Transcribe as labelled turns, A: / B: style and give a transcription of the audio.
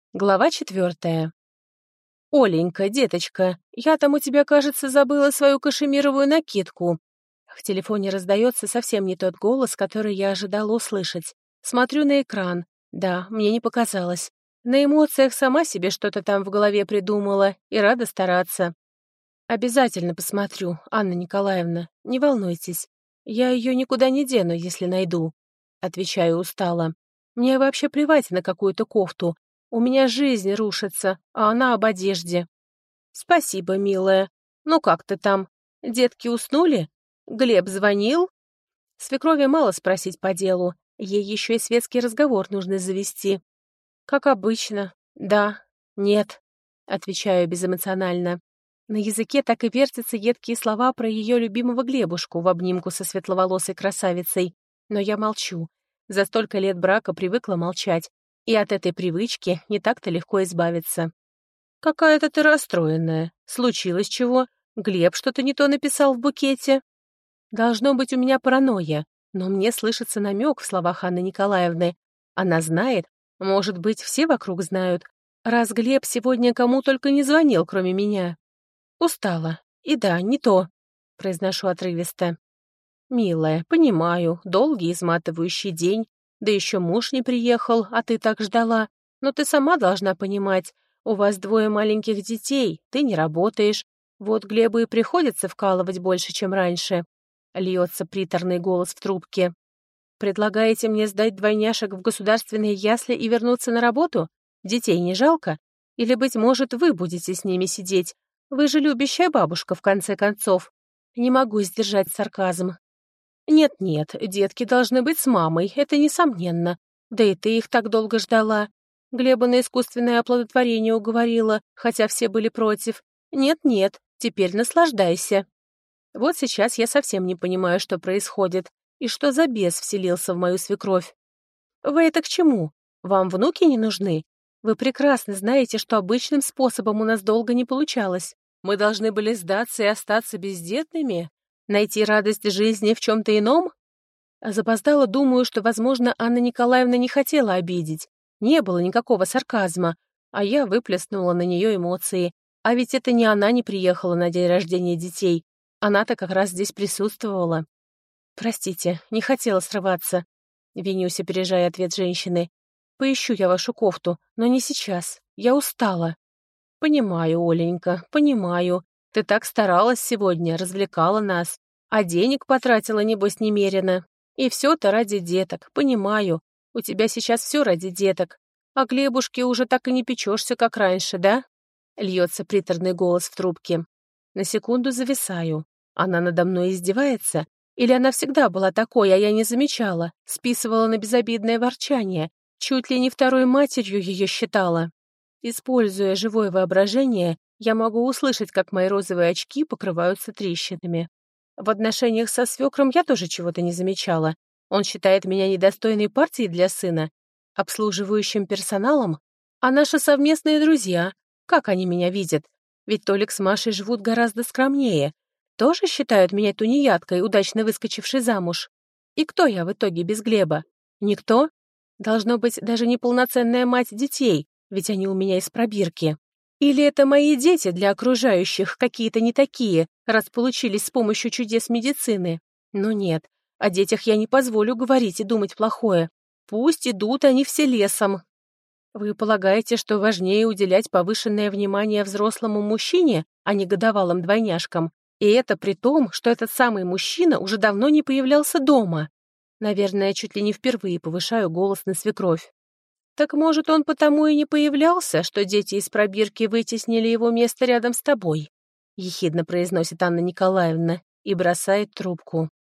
A: Глава 4. «Оленька, деточка, я там у тебя, кажется, забыла свою кашемировую накидку». В телефоне раздается совсем не тот голос, который я ожидала услышать. Смотрю на экран. Да, мне не показалось. На эмоциях сама себе что-то там в голове придумала и рада стараться. «Обязательно посмотрю, Анна Николаевна, не волнуйтесь. Я ее никуда не дену, если найду», — отвечаю устало. «Мне вообще плевать на какую-то кофту. У меня жизнь рушится, а она об одежде». «Спасибо, милая. Ну как ты там? Детки уснули? Глеб звонил?» Свекрови мало спросить по делу. Ей еще и светский разговор нужно завести. «Как обычно. Да. Нет», — отвечаю безэмоционально. На языке так и вертятся едкие слова про ее любимого Глебушку в обнимку со светловолосой красавицей. Но я молчу. За столько лет брака привыкла молчать. И от этой привычки не так-то легко избавиться. «Какая-то ты расстроенная. Случилось чего? Глеб что-то не то написал в букете?» Должно быть у меня паранойя, но мне слышится намек в словах Анны Николаевны. Она знает, может быть, все вокруг знают, раз Глеб сегодня кому только не звонил, кроме меня. «Устала. И да, не то», — произношу отрывисто. «Милая, понимаю, долгий изматывающий день. Да еще муж не приехал, а ты так ждала. Но ты сама должна понимать, у вас двое маленьких детей, ты не работаешь. Вот Глебу и приходится вкалывать больше, чем раньше». Льется приторный голос в трубке. «Предлагаете мне сдать двойняшек в государственные ясли и вернуться на работу? Детей не жалко? Или, быть может, вы будете с ними сидеть? Вы же любящая бабушка, в конце концов». Не могу сдержать сарказм. «Нет-нет, детки должны быть с мамой, это несомненно. Да и ты их так долго ждала. Глеба на искусственное оплодотворение уговорила, хотя все были против. Нет-нет, теперь наслаждайся». Вот сейчас я совсем не понимаю, что происходит, и что за бес вселился в мою свекровь. «Вы это к чему? Вам внуки не нужны? Вы прекрасно знаете, что обычным способом у нас долго не получалось. Мы должны были сдаться и остаться бездетными? Найти радость жизни в чем-то ином?» Запоздала, думаю, что, возможно, Анна Николаевна не хотела обидеть. Не было никакого сарказма, а я выплеснула на нее эмоции. А ведь это не она не приехала на день рождения детей. Она-то как раз здесь присутствовала. «Простите, не хотела срываться», — винюсь, опережая ответ женщины. «Поищу я вашу кофту, но не сейчас. Я устала». «Понимаю, Оленька, понимаю. Ты так старалась сегодня, развлекала нас. А денег потратила, небось, немерено. И все-то ради деток, понимаю. У тебя сейчас все ради деток. А Глебушке уже так и не печешься, как раньше, да?» Льется приторный голос в трубке. На секунду зависаю. Она надо мной издевается? Или она всегда была такой, а я не замечала, списывала на безобидное ворчание, чуть ли не второй матерью ее считала? Используя живое воображение, я могу услышать, как мои розовые очки покрываются трещинами. В отношениях со свекром я тоже чего-то не замечала. Он считает меня недостойной партией для сына, обслуживающим персоналом, а наши совместные друзья, как они меня видят? Ведь Толик с Машей живут гораздо скромнее. Тоже считают меня тунеядкой, удачно выскочившей замуж. И кто я в итоге без Глеба? Никто? Должно быть, даже неполноценная мать детей, ведь они у меня из пробирки. Или это мои дети для окружающих какие-то не такие, раз получились с помощью чудес медицины? Но нет, о детях я не позволю говорить и думать плохое. Пусть идут они все лесом. Вы полагаете, что важнее уделять повышенное внимание взрослому мужчине, а не годовалым двойняшкам? И это при том, что этот самый мужчина уже давно не появлялся дома. Наверное, чуть ли не впервые повышаю голос на свекровь. «Так, может, он потому и не появлялся, что дети из пробирки вытеснили его место рядом с тобой?» — ехидно произносит Анна Николаевна и бросает трубку.